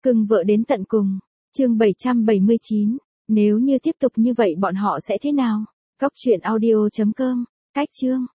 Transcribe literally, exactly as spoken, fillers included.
Cưng vợ đến tận cùng. Chương bảy trăm bảy mươi chín. Nếu như tiếp tục như vậy bọn họ sẽ thế nào? Cóc truyện audio chấm com. Cách chương.